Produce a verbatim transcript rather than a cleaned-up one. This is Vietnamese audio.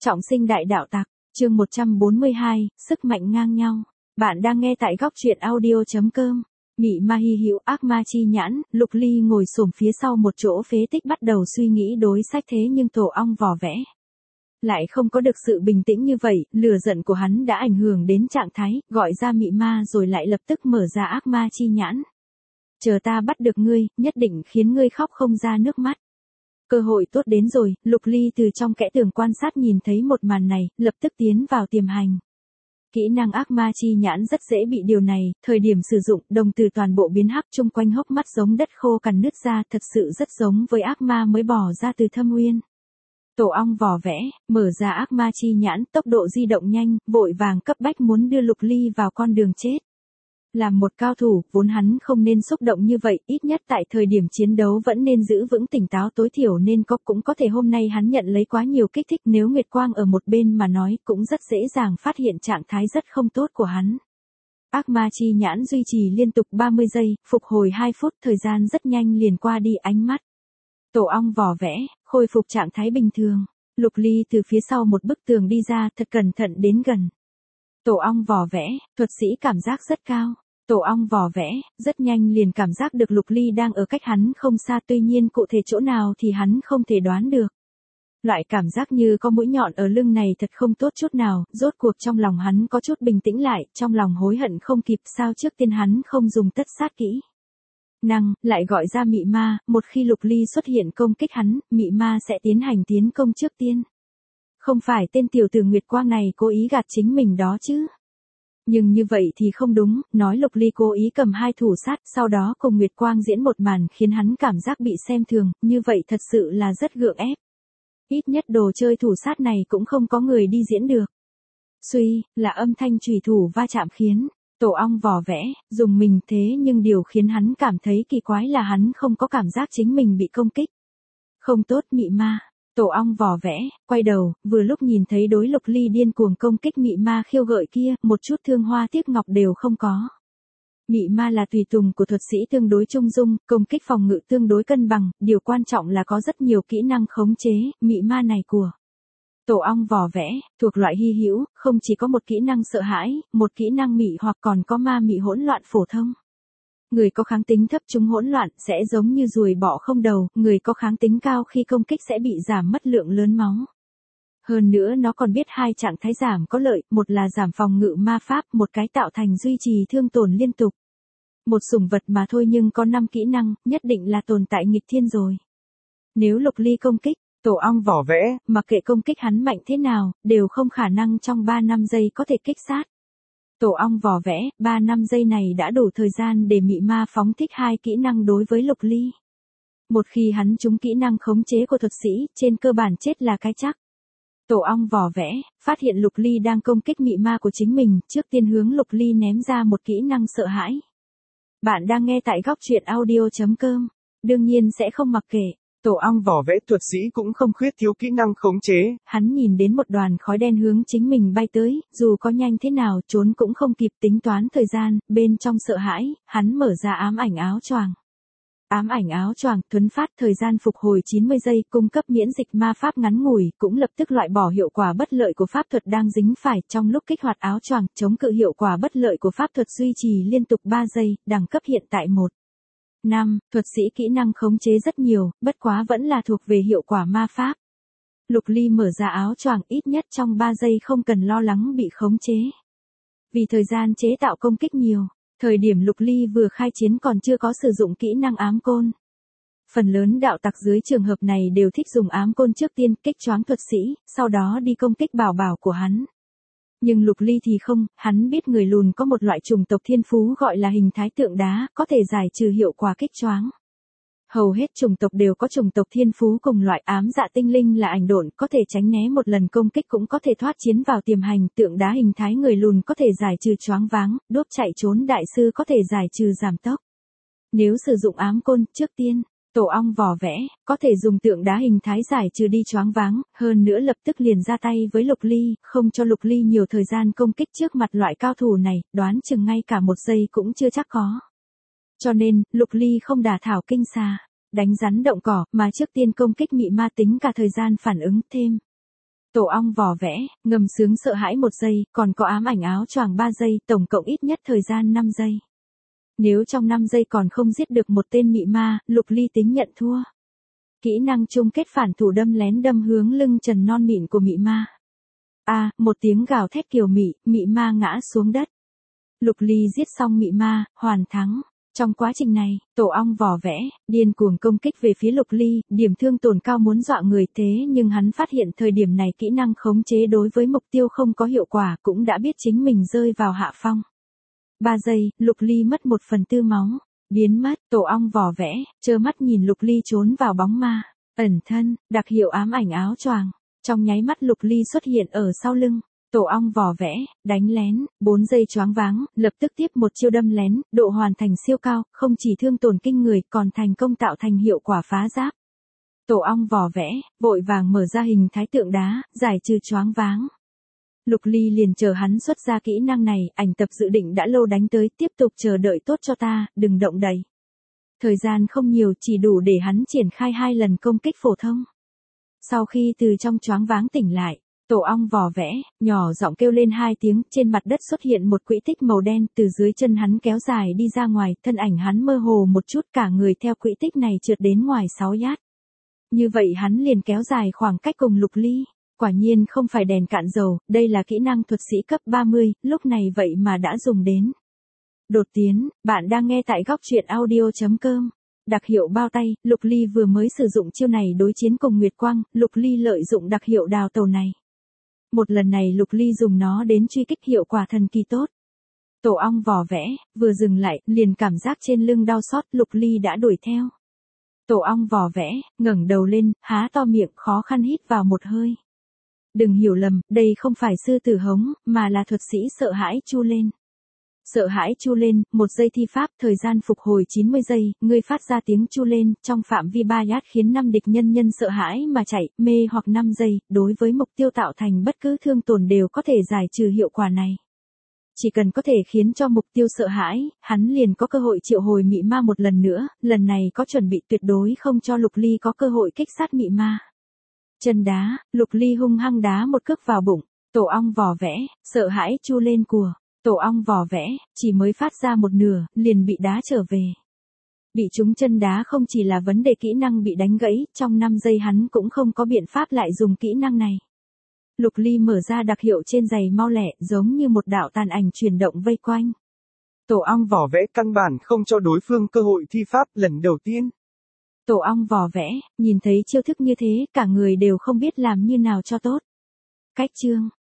Trọng sinh đại đạo tặc, chương một trăm bốn mươi hai, sức mạnh ngang nhau. Bạn đang nghe tại góc truyện audio chấm com. Mị ma hy hữu ác ma chi nhãn, Lục Ly ngồi xổm phía sau một chỗ phế tích bắt đầu suy nghĩ đối sách thế nhưng tổ ong vò vẽ. Lại không có được sự bình tĩnh như vậy, lửa giận của hắn đã ảnh hưởng đến trạng thái, gọi ra mị ma rồi lại lập tức mở ra ác ma chi nhãn. Chờ ta bắt được ngươi, nhất định khiến ngươi khóc không ra nước mắt. Cơ hội tốt đến rồi, Lục Ly từ trong kẽ tường quan sát nhìn thấy một màn này, lập tức tiến vào tiềm hành. Kỹ năng ác ma chi nhãn rất dễ bị điều này, thời điểm sử dụng, đồng từ toàn bộ biến hắc chung quanh hốc mắt giống đất khô cằn nứt ra, thật sự rất giống với ác ma mới bò ra từ thâm uyên. Tổ ong vò vẽ, mở ra ác ma chi nhãn, tốc độ di động nhanh, vội vàng cấp bách muốn đưa Lục Ly vào con đường chết. Làm một cao thủ, vốn hắn không nên xúc động như vậy, ít nhất tại thời điểm chiến đấu vẫn nên giữ vững tỉnh táo, tối thiểu nên có cũng có thể hôm nay hắn nhận lấy quá nhiều kích thích, nếu Nguyệt Quang ở một bên mà nói cũng rất dễ dàng phát hiện trạng thái rất không tốt của hắn. Ác ma chi nhãn duy trì liên tục ba mươi giây, phục hồi hai phút, thời gian rất nhanh liền qua đi ánh mắt. Tổ ong vò vẽ, khôi phục trạng thái bình thường. Lục Ly từ phía sau một bức tường đi ra, thật cẩn thận đến gần. Tổ ong vò vẽ, thuật sĩ cảm giác rất cao. Tổ ong vò vẽ, rất nhanh liền cảm giác được Lục Ly đang ở cách hắn không xa, tuy nhiên cụ thể chỗ nào thì hắn không thể đoán được. Loại cảm giác như có mũi nhọn ở lưng này thật không tốt chút nào, rốt cuộc trong lòng hắn có chút bình tĩnh lại, trong lòng hối hận không kịp, sao trước tiên hắn không dùng tất sát kỹ năng, lại gọi ra mị ma, một khi Lục Ly xuất hiện công kích hắn, mị ma sẽ tiến hành tiến công trước tiên. Không phải tên tiểu tử Nguyệt Quang này cố ý gạt chính mình đó chứ. Nhưng như vậy thì không đúng, nói Lục Ly cố ý cầm hai thủ sát, sau đó cùng Nguyệt Quang diễn một màn khiến hắn cảm giác bị xem thường, như vậy thật sự là rất gượng ép. Ít nhất đồ chơi thủ sát này cũng không có người đi diễn được. Suy, là âm thanh chùy thủ va chạm khiến tổ ong vò vẽ, dùng mình thế nhưng điều khiến hắn cảm thấy kỳ quái là hắn không có cảm giác chính mình bị công kích. Không tốt mị ma. Tổ ong vò vẽ, quay đầu, vừa lúc nhìn thấy đối Lục Ly điên cuồng công kích mị ma khiêu gợi kia, một chút thương hoa tiếc ngọc đều không có. Mị ma là tùy tùng của thuật sĩ tương đối trung dung, công kích phòng ngự tương đối cân bằng, điều quan trọng là có rất nhiều kỹ năng khống chế, mị ma này của tổ ong vò vẽ, thuộc loại hy hữu, không chỉ có một kỹ năng sợ hãi, một kỹ năng mị hoặc còn có ma mị hỗn loạn phổ thông. Người có kháng tính thấp chúng hỗn loạn sẽ giống như ruồi bọ không đầu, người có kháng tính cao khi công kích sẽ bị giảm mất lượng lớn máu. Hơn nữa nó còn biết hai trạng thái giảm có lợi, một là giảm phòng ngự ma pháp, một cái tạo thành duy trì thương tổn liên tục. Một sủng vật mà thôi nhưng có năm kỹ năng, nhất định là tồn tại nghịch thiên rồi. Nếu Lục Ly công kích, tổ ong vỏ vẽ, mặc kệ công kích hắn mạnh thế nào, đều không khả năng trong ba năm giây có thể kích sát. Tổ ong vò vẽ, ba năm giây này đã đủ thời gian để mị ma phóng thích hai kỹ năng đối với Lục Ly. Một khi hắn trúng kỹ năng khống chế của thuật sĩ, trên cơ bản chết là cái chắc. Tổ ong vò vẽ, phát hiện Lục Ly đang công kích mị ma của chính mình, trước tiên hướng Lục Ly ném ra một kỹ năng sợ hãi. Bạn đang nghe tại góc truyện audio chấm com, đương nhiên sẽ không mặc kệ. Tổ ong vỏ vẽ thuật sĩ cũng không khuyết thiếu kỹ năng khống chế. Hắn nhìn đến một đoàn khói đen hướng chính mình bay tới, dù có nhanh thế nào trốn cũng không kịp tính toán thời gian, bên trong sợ hãi, hắn mở ra ám ảnh áo choàng. Ám ảnh áo choàng, thuấn phát thời gian phục hồi chín mươi giây, cung cấp miễn dịch ma pháp ngắn ngủi, cũng lập tức loại bỏ hiệu quả bất lợi của pháp thuật đang dính phải trong lúc kích hoạt áo choàng, chống cự hiệu quả bất lợi của pháp thuật duy trì liên tục ba giây, đẳng cấp hiện tại một. năm, thuật sĩ kỹ năng khống chế rất nhiều, bất quá vẫn là thuộc về hiệu quả ma pháp. Lục Ly mở ra áo choàng ít nhất trong ba giây không cần lo lắng bị khống chế. Vì thời gian chế tạo công kích nhiều, thời điểm Lục Ly vừa khai chiến còn chưa có sử dụng kỹ năng ám côn. Phần lớn đạo tặc dưới trường hợp này đều thích dùng ám côn trước tiên kích choáng thuật sĩ, sau đó đi công kích bảo bảo của hắn. Nhưng Lục Ly thì không, hắn biết người lùn có một loại chủng tộc thiên phú gọi là hình thái tượng đá, có thể giải trừ hiệu quả kích choáng. Hầu hết chủng tộc đều có chủng tộc thiên phú cùng loại ám dạ tinh linh là ảnh độn, có thể tránh né một lần công kích cũng có thể thoát chiến vào tiềm hành, tượng đá hình thái người lùn có thể giải trừ choáng váng, đốp chạy trốn đại sư có thể giải trừ giảm tốc. Nếu sử dụng ám côn, trước tiên, tổ ong vò vẽ, có thể dùng tượng đá hình thái giải trừ đi choáng váng, hơn nữa lập tức liền ra tay với Lục Ly, không cho Lục Ly nhiều thời gian công kích trước mặt loại cao thủ này, đoán chừng ngay cả một giây cũng chưa chắc có. Cho nên, Lục Ly không đả thảo kinh xà, đánh rắn động cỏ, mà trước tiên công kích mị ma tính cả thời gian phản ứng thêm. Tổ ong vò vẽ, ngầm sướng sợ hãi một giây, còn có ám ảnh áo choàng ba giây, tổng cộng ít nhất thời gian năm giây. Nếu trong năm giây còn không giết được một tên mị ma, Lục Ly tính nhận thua. Kỹ năng chung kết phản thủ đâm lén đâm hướng lưng trần non mịn của mị ma. A, à, một tiếng gào thét kiều mị, mị ma ngã xuống đất. Lục Ly giết xong mị ma, hoàn thắng. Trong quá trình này, tổ ong vò vẽ, điên cuồng công kích về phía Lục Ly, điểm thương tổn cao muốn dọa người thế nhưng hắn phát hiện thời điểm này kỹ năng khống chế đối với mục tiêu không có hiệu quả cũng đã biết chính mình rơi vào hạ phong. ba giây, Lục Ly mất một phần tư máu, biến mất, tổ ong vò vẽ, trơ mắt nhìn Lục Ly trốn vào bóng ma, ẩn thân, đặc hiệu ám ảnh áo choàng. Trong nháy mắt Lục Ly xuất hiện ở sau lưng. Tổ ong vò vẽ, đánh lén, bốn giây choáng váng, lập tức tiếp một chiêu đâm lén, độ hoàn thành siêu cao, không chỉ thương tổn kinh người còn thành công tạo thành hiệu quả phá giáp. Tổ ong vò vẽ, vội vàng mở ra hình thái tượng đá, giải trừ choáng váng. Lục Ly liền chờ hắn xuất ra kỹ năng này, ảnh tập dự định đã lâu đánh tới, tiếp tục chờ đợi tốt cho ta, đừng động đậy. Thời gian không nhiều chỉ đủ để hắn triển khai hai lần công kích phổ thông. Sau khi từ trong choáng váng tỉnh lại, tổ ong vò vẽ, nhỏ giọng kêu lên hai tiếng, trên mặt đất xuất hiện một quỹ tích màu đen, từ dưới chân hắn kéo dài đi ra ngoài, thân ảnh hắn mơ hồ một chút, cả người theo quỹ tích này trượt đến ngoài sáu yard. Như vậy hắn liền kéo dài khoảng cách cùng Lục Ly, quả nhiên không phải đèn cạn dầu, đây là kỹ năng thuật sĩ cấp ba mươi, lúc này vậy mà đã dùng đến. Đột tiến, bạn đang nghe tại góc truyện audio chấm com. Đặc hiệu bao tay, Lục Ly vừa mới sử dụng chiêu này đối chiến cùng Nguyệt Quang, Lục Ly lợi dụng đặc hiệu đào tàu này. Một lần này Lục Ly dùng nó đến truy kích hiệu quả thần kỳ tốt. Tổ ong vò vẽ, vừa dừng lại, liền cảm giác trên lưng đau xót, Lục Ly đã đuổi theo. Tổ ong vò vẽ, ngẩng đầu lên, há to miệng, khó khăn hít vào một hơi. Đừng hiểu lầm, đây không phải sư tử hống, mà là thuật sĩ sợ hãi chu lên. Sợ hãi chu lên, một giây thi pháp, thời gian phục hồi chín mươi giây, ngươi phát ra tiếng chu lên, trong phạm vi ba yard khiến năm địch nhân nhân sợ hãi mà chạy, mê hoặc năm giây, đối với mục tiêu tạo thành bất cứ thương tổn đều có thể giải trừ hiệu quả này. Chỉ cần có thể khiến cho mục tiêu sợ hãi, hắn liền có cơ hội triệu hồi mị ma một lần nữa, lần này có chuẩn bị tuyệt đối không cho Lục Ly có cơ hội kích sát mị ma. Chân đá, Lục Ly hung hăng đá một cước vào bụng, tổ ong vò vẽ, sợ hãi chu lên cùa. Tổ ong vò vẽ, chỉ mới phát ra một nửa, liền bị đá trở về. Bị trúng chân đá không chỉ là vấn đề kỹ năng bị đánh gãy, trong năm giây hắn cũng không có biện pháp lại dùng kỹ năng này. Lục Ly mở ra đặc hiệu trên giày mau lẹ, giống như một đạo tàn ảnh chuyển động vây quanh. Tổ ong vò vẽ căn bản không cho đối phương cơ hội thi pháp lần đầu tiên. Tổ ong vò vẽ, nhìn thấy chiêu thức như thế, cả người đều không biết làm như nào cho tốt. Cách chương